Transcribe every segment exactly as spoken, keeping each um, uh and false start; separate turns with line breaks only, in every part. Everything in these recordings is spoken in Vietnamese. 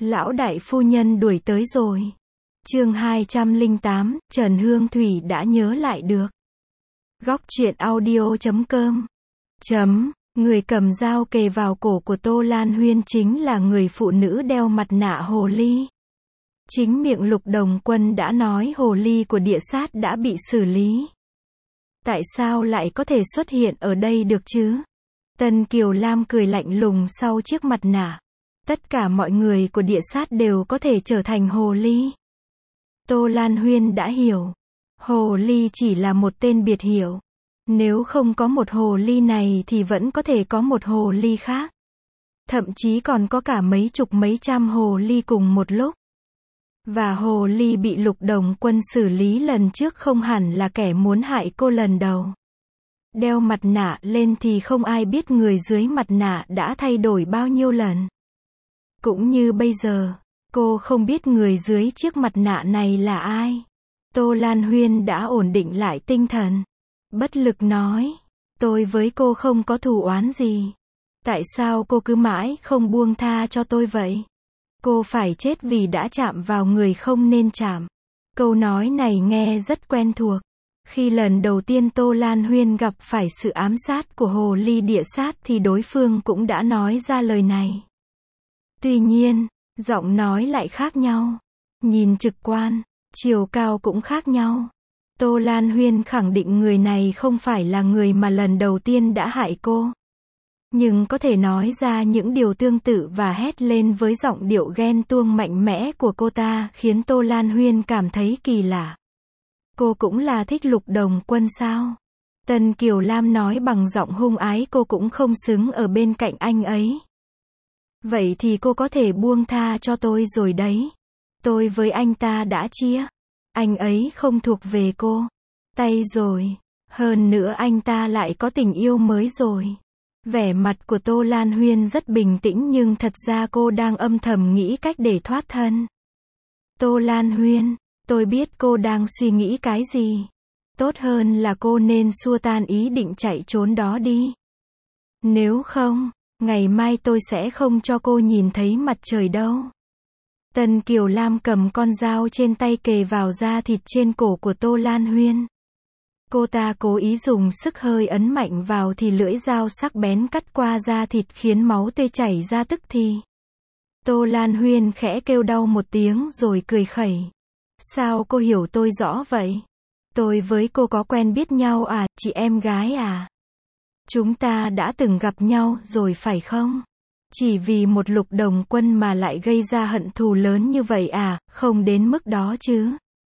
Lão đại phu nhân đuổi tới rồi. Chương hai trăm lẻ tám, Trần Hương Thủy đã nhớ lại được. Góc truyện audio chấm com. Chấm, người cầm dao kề vào cổ của Tô Lan Huyên chính là người phụ nữ đeo mặt nạ hồ ly. Chính miệng Lục Đồng Quân đã nói hồ ly của địa sát đã bị xử lý. Tại sao lại có thể xuất hiện ở đây được chứ? Tân Kiều Lam cười lạnh lùng sau chiếc mặt nạ. Tất cả mọi người của địa sát đều có thể trở thành hồ ly. Tô Lan Huyên đã hiểu. Hồ ly chỉ là một tên biệt hiệu. Nếu không có một hồ ly này thì vẫn có thể có một hồ ly khác. Thậm chí còn có cả mấy chục mấy trăm hồ ly cùng một lúc. Và hồ ly bị Lục Đồng Quân xử lý lần trước không hẳn là kẻ muốn hại cô lần đầu. Đeo mặt nạ lên thì không ai biết người dưới mặt nạ đã thay đổi bao nhiêu lần. Cũng như bây giờ, cô không biết người dưới chiếc mặt nạ này là ai. Tô Lan Huyên đã ổn định lại tinh thần. Bất lực nói, tôi với cô không có thù oán gì. Tại sao cô cứ mãi không buông tha cho tôi vậy? Cô phải chết vì đã chạm vào người không nên chạm. Câu nói này nghe rất quen thuộc. Khi lần đầu tiên Tô Lan Huyên gặp phải sự ám sát của hồ ly địa sát thì đối phương cũng đã nói ra lời này. Tuy nhiên, giọng nói lại khác nhau. Nhìn trực quan, chiều cao cũng khác nhau. Tô Lan Huyên khẳng định người này không phải là người mà lần đầu tiên đã hại cô. Nhưng có thể nói ra những điều tương tự và hét lên với giọng điệu ghen tuông mạnh mẽ của cô ta khiến Tô Lan Huyên cảm thấy kỳ lạ. Cô cũng là thích Lục Đồng Quân sao? Tân Kiều Lam nói bằng giọng hung ái, cô cũng không xứng ở bên cạnh anh ấy. Vậy thì cô có thể buông tha cho tôi rồi đấy. Tôi với anh ta đã chia. Anh ấy không thuộc về cô. Tay rồi. Hơn nữa anh ta lại có tình yêu mới rồi. Vẻ mặt của Tô Lan Huyên rất bình tĩnh nhưng thật ra cô đang âm thầm nghĩ cách để thoát thân. Tô Lan Huyên, tôi biết cô đang suy nghĩ cái gì. Tốt hơn là cô nên xua tan ý định chạy trốn đó đi. Nếu không, ngày mai tôi sẽ không cho cô nhìn thấy mặt trời đâu. Tân Kiều Lam cầm con dao trên tay kề vào da thịt trên cổ của Tô Lan Huyên. Cô ta cố ý dùng sức hơi ấn mạnh vào thì lưỡi dao sắc bén cắt qua da thịt khiến máu tươi chảy ra tức thì. Tô Lan Huyên khẽ kêu đau một tiếng rồi cười khẩy. Sao cô hiểu tôi rõ vậy? Tôi với cô có quen biết nhau à, chị em gái à? Chúng ta đã từng gặp nhau rồi phải không? Chỉ vì một Lục Đồng Quân mà lại gây ra hận thù lớn như vậy à, không đến mức đó chứ.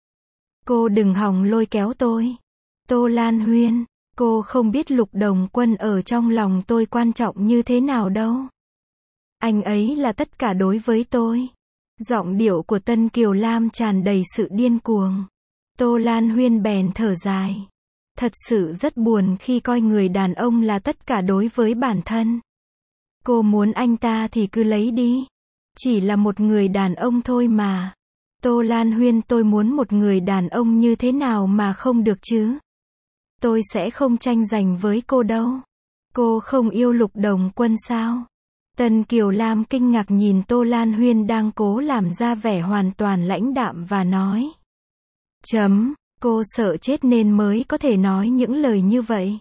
Cô đừng hòng lôi kéo tôi. Tô Lan Huyên, cô không biết Lục Đồng Quân ở trong lòng tôi quan trọng như thế nào đâu. Anh ấy là tất cả đối với tôi. Giọng điệu của Tân Kiều Lam tràn đầy sự điên cuồng. Tô Lan Huyên bèn thở dài. Thật sự rất buồn khi coi người đàn ông là tất cả đối với bản thân. Cô muốn anh ta thì cứ lấy đi. Chỉ là một người đàn ông thôi mà. Tô Lan Huyên, tôi muốn một người đàn ông như thế nào mà không được chứ? Tôi sẽ không tranh giành với cô đâu. Cô không yêu Lục Đồng Quân sao? Tân Kiều Lam kinh ngạc nhìn Tô Lan Huyên đang cố làm ra vẻ hoàn toàn lãnh đạm và nói. Chấm, cô sợ chết nên mới có thể nói những lời như vậy.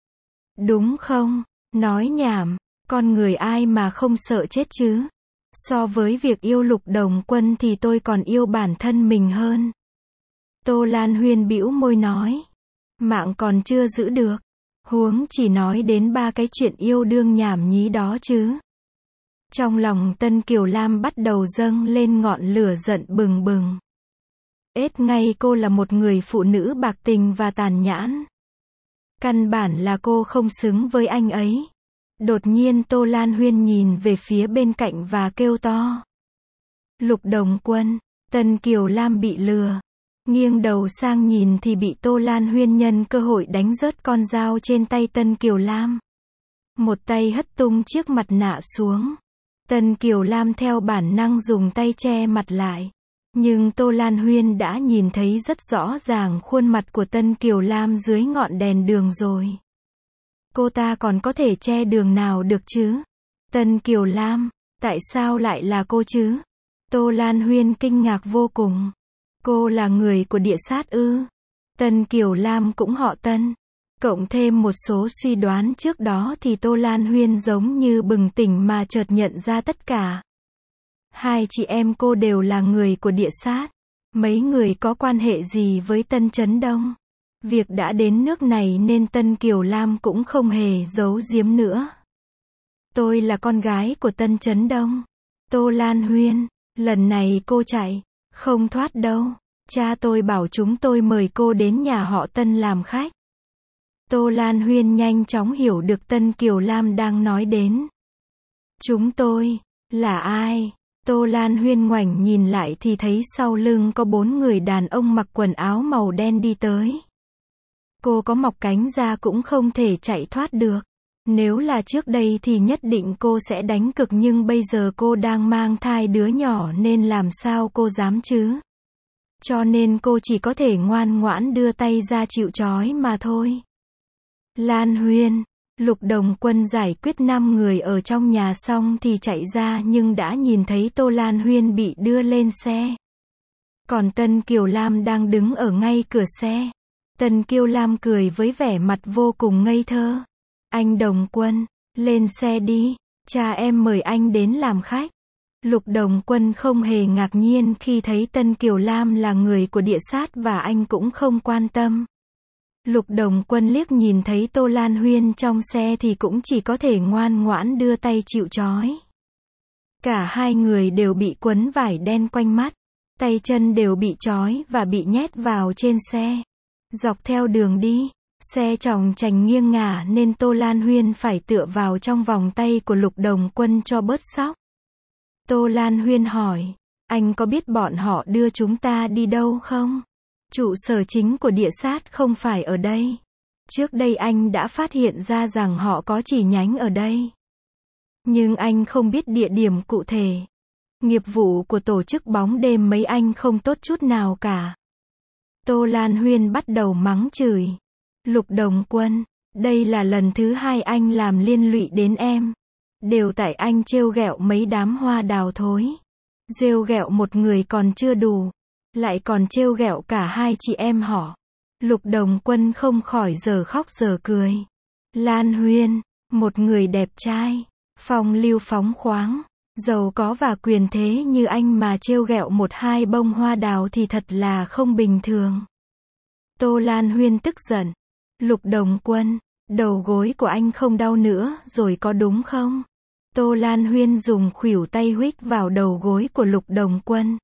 Đúng không? Nói nhảm, con người ai mà không sợ chết chứ? So với việc yêu Lục Đồng Quân thì tôi còn yêu bản thân mình hơn. Tô Lan Huyên bĩu môi nói. Mạng còn chưa giữ được. Huống chỉ nói đến ba cái chuyện yêu đương nhảm nhí đó chứ. Trong lòng Tân Kiều Lam bắt đầu dâng lên ngọn lửa giận bừng bừng. Ết ngay cô là một người phụ nữ bạc tình và tàn nhãn. Căn bản là cô không xứng với anh ấy. Đột nhiên Tô Lan Huyên nhìn về phía bên cạnh và kêu to. Lục Đồng Quân, Tân Kiều Lam bị lừa. Nghiêng đầu sang nhìn thì bị Tô Lan Huyên nhân cơ hội đánh rớt con dao trên tay Tân Kiều Lam. Một tay hất tung chiếc mặt nạ xuống. Tân Kiều Lam theo bản năng dùng tay che mặt lại. Nhưng Tô Lan Huyên đã nhìn thấy rất rõ ràng khuôn mặt của Tân Kiều Lam dưới ngọn đèn đường rồi. Cô ta còn có thể che đường nào được chứ? Tân Kiều Lam, tại sao lại là cô chứ? Tô Lan Huyên kinh ngạc vô cùng. Cô là người của địa sát ư? Tân Kiều Lam cũng họ Tân. Cộng thêm một số suy đoán trước đó thì Tô Lan Huyên giống như bừng tỉnh mà chợt nhận ra tất cả. Hai chị em cô đều là người của địa sát. Mấy người có quan hệ gì với Tân Chấn Đông? Việc đã đến nước này nên Tân Kiều Lam cũng không hề giấu giếm nữa. Tôi là con gái của Tân Chấn Đông. Tô Lan Huyên, lần này cô chạy, không thoát đâu. Cha tôi bảo chúng tôi mời cô đến nhà họ Tân làm khách. Tô Lan Huyên nhanh chóng hiểu được Tân Kiều Lam đang nói đến. Chúng tôi, là ai? Tô Lan Huyên ngoảnh nhìn lại thì thấy sau lưng có bốn người đàn ông mặc quần áo màu đen đi tới. Cô có mọc cánh ra cũng không thể chạy thoát được. Nếu là trước đây thì nhất định cô sẽ đánh cực, nhưng bây giờ cô đang mang thai đứa nhỏ nên làm sao cô dám chứ? Cho nên cô chỉ có thể ngoan ngoãn đưa tay ra chịu trói mà thôi. Lan Huyên, Lục Đồng Quân giải quyết năm người ở trong nhà xong thì chạy ra nhưng đã nhìn thấy Tô Lan Huyên bị đưa lên xe. Còn Tân Kiều Lam đang đứng ở ngay cửa xe. Tân Kiều Lam cười với vẻ mặt vô cùng ngây thơ. Anh Đồng Quân, lên xe đi, cha em mời anh đến làm khách. Lục Đồng Quân không hề ngạc nhiên khi thấy Tân Kiều Lam là người của địa sát và anh cũng không quan tâm. Lục Đồng Quân liếc nhìn thấy Tô Lan Huyên trong xe thì cũng chỉ có thể ngoan ngoãn đưa tay chịu trói. Cả hai người đều bị quấn vải đen quanh mắt, tay chân đều bị trói và bị nhét vào trên xe. Dọc theo đường đi, xe chòng chành nghiêng ngả nên Tô Lan Huyên phải tựa vào trong vòng tay của Lục Đồng Quân cho bớt sóc. Tô Lan Huyên hỏi, anh có biết bọn họ đưa chúng ta đi đâu không? Trụ sở chính của địa sát không phải ở đây. Trước đây anh đã phát hiện ra rằng họ có chi nhánh ở đây. Nhưng anh không biết địa điểm cụ thể. Nghiệp vụ của tổ chức bóng đêm mấy anh không tốt chút nào cả. Tô Lan Huyên bắt đầu mắng chửi. Lục Đồng Quân, đây là lần thứ hai anh làm liên lụy đến em. Đều tại anh trêu ghẹo mấy đám hoa đào thối. Rêu ghẹo một người còn chưa đủ, lại còn trêu ghẹo cả hai chị em họ. Lục Đồng Quân không khỏi giờ khóc giờ cười. Lan Huyên, một người đẹp trai, phong lưu phóng khoáng, giàu có và quyền thế như anh mà trêu ghẹo một hai bông hoa đào thì thật là không bình thường. Tô Lan Huyên tức giận. Lục Đồng Quân, đầu gối của anh không đau nữa rồi có đúng không? Tô Lan Huyên dùng khuỷu tay huých vào đầu gối của Lục Đồng Quân.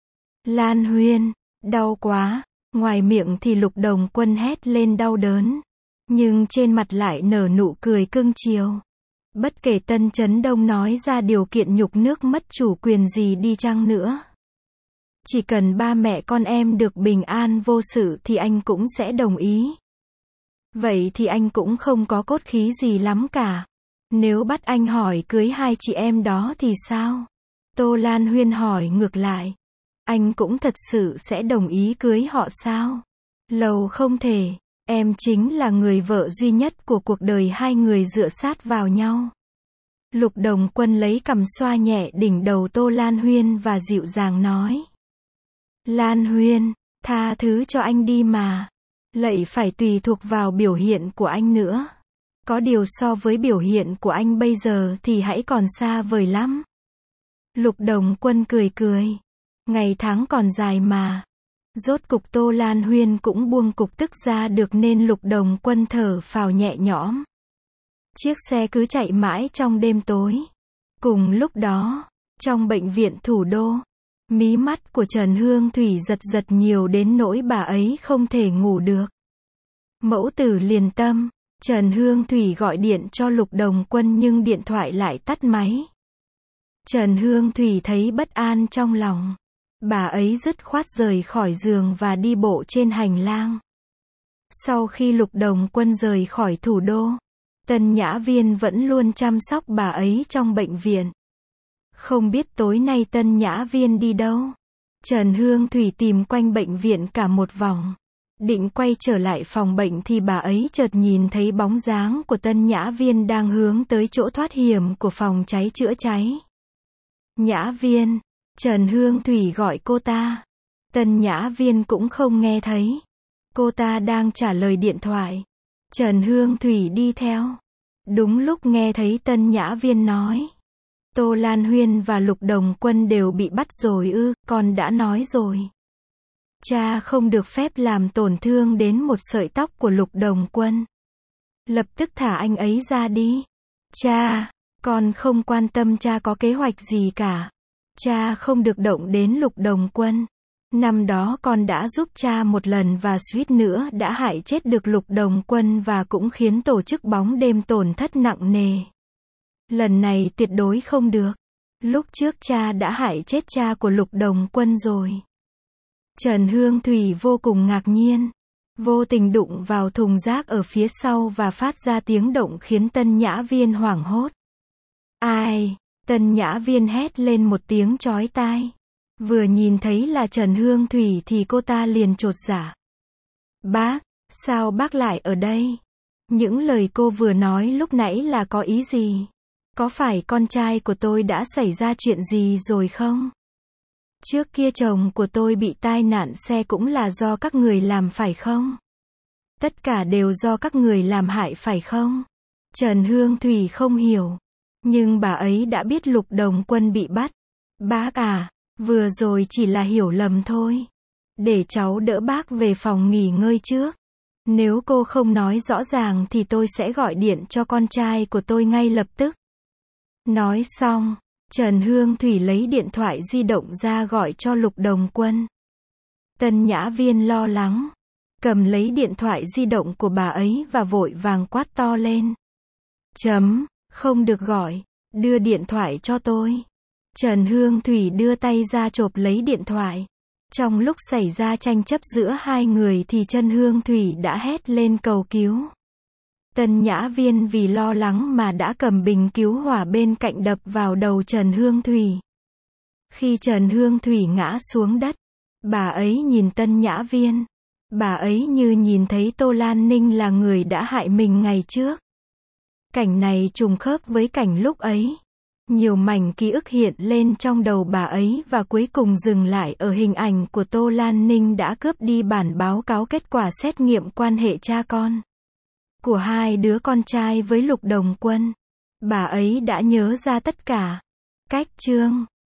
Lan Huyên, đau quá. Ngoài miệng thì Lục Đồng Quân hét lên đau đớn, nhưng trên mặt lại nở nụ cười cưng chiều. Bất kể Tân Chấn Đông nói ra điều kiện nhục nước mất chủ quyền gì đi chăng nữa, chỉ cần ba mẹ con em được bình an vô sự thì anh cũng sẽ đồng ý. Vậy thì anh cũng không có cốt khí gì lắm cả. Nếu bắt anh hỏi cưới hai chị em đó thì sao? Tô Lan Huyên hỏi ngược lại. Anh cũng thật sự sẽ đồng ý cưới họ sao? Lầu không thể, em chính là người vợ duy nhất của cuộc đời hai người dựa sát vào nhau. Lục Đồng Quân lấy cằm xoa nhẹ đỉnh đầu Tô Lan Huyên và dịu dàng nói. Lan Huyên, tha thứ cho anh đi mà. Lại phải tùy thuộc vào biểu hiện của anh nữa. Có điều so với biểu hiện của anh bây giờ thì hãy còn xa vời lắm. Lục Đồng Quân cười cười. Ngày tháng còn dài mà. Rốt cục Tô Lan Huyên cũng buông cục tức ra được nên Lục Đồng Quân thở phào nhẹ nhõm. Chiếc xe cứ chạy mãi trong đêm tối. Cùng lúc đó, trong bệnh viện thủ đô, mí mắt của Trần Hương Thủy giật giật nhiều đến nỗi bà ấy không thể ngủ được. Mẫu tử liền tâm, Trần Hương Thủy gọi điện cho Lục Đồng Quân nhưng điện thoại lại tắt máy. Trần Hương Thủy thấy bất an trong lòng. Bà ấy dứt khoát rời khỏi giường và đi bộ trên hành lang. Sau khi Lục Đồng Quân rời khỏi thủ đô, Tân Nhã Viên vẫn luôn chăm sóc bà ấy trong bệnh viện. Không biết tối nay Tân Nhã Viên đi đâu. Trần Hương Thủy tìm quanh bệnh viện cả một vòng. Định quay trở lại phòng bệnh thì bà ấy chợt nhìn thấy bóng dáng của Tân Nhã Viên đang hướng tới chỗ thoát hiểm của phòng cháy chữa cháy. Nhã Viên, Trần Hương Thủy gọi cô ta. Tân Nhã Viên cũng không nghe thấy. Cô ta đang trả lời điện thoại. Trần Hương Thủy đi theo. Đúng lúc nghe thấy Tân Nhã Viên nói. Tô Lan Huyên và Lục Đồng Quân đều bị bắt rồi ư, con đã nói rồi. Cha không được phép làm tổn thương đến một sợi tóc của Lục Đồng Quân. Lập tức thả anh ấy ra đi. Cha, con không quan tâm cha có kế hoạch gì cả. Cha không được động đến Lục Đồng Quân. Năm đó con đã giúp cha một lần và suýt nữa đã hại chết được Lục Đồng Quân và cũng khiến tổ chức bóng đêm tổn thất nặng nề. Lần này tuyệt đối không được. Lúc trước cha đã hại chết cha của Lục Đồng Quân rồi. Trần Hương Thủy vô cùng ngạc nhiên. Vô tình đụng vào thùng rác ở phía sau và phát ra tiếng động khiến Tân Nhã Viên hoảng hốt. Ai? Tân Nhã Viên hét lên một tiếng chói tai. Vừa nhìn thấy là Trần Hương Thủy thì cô ta liền chột dạ. Bác, sao bác lại ở đây? Những lời cô vừa nói lúc nãy là có ý gì? Có phải con trai của tôi đã xảy ra chuyện gì rồi không? Trước kia chồng của tôi bị tai nạn xe cũng là do các người làm phải không? Tất cả đều do các người làm hại phải không? Trần Hương Thủy không hiểu. Nhưng bà ấy đã biết Lục Đồng Quân bị bắt. Bác à, vừa rồi chỉ là hiểu lầm thôi. Để cháu đỡ bác về phòng nghỉ ngơi trước. Nếu cô không nói rõ ràng thì tôi sẽ gọi điện cho con trai của tôi ngay lập tức. Nói xong, Trần Hương Thủy lấy điện thoại di động ra gọi cho Lục Đồng Quân. Tân Nhã Viên lo lắng, cầm lấy điện thoại di động của bà ấy và vội vàng quát to lên. Chấm, không được gọi, đưa điện thoại cho tôi. Trần Hương Thủy đưa tay ra chộp lấy điện thoại. Trong lúc xảy ra tranh chấp giữa hai người thì Trần Hương Thủy đã hét lên cầu cứu. Tân Nhã Viên vì lo lắng mà đã cầm bình cứu hỏa bên cạnh đập vào đầu Trần Hương Thủy. Khi Trần Hương Thủy ngã xuống đất, bà ấy nhìn Tân Nhã Viên. Bà ấy như nhìn thấy Tô Lan Ninh là người đã hại mình ngày trước. Cảnh này trùng khớp với cảnh lúc ấy. Nhiều mảnh ký ức hiện lên trong đầu bà ấy và cuối cùng dừng lại ở hình ảnh của Tô Lan Ninh đã cướp đi bản báo cáo kết quả xét nghiệm quan hệ cha con của hai đứa con trai với Lục Đồng Quân. Bà ấy đã nhớ ra tất cả. Cách chương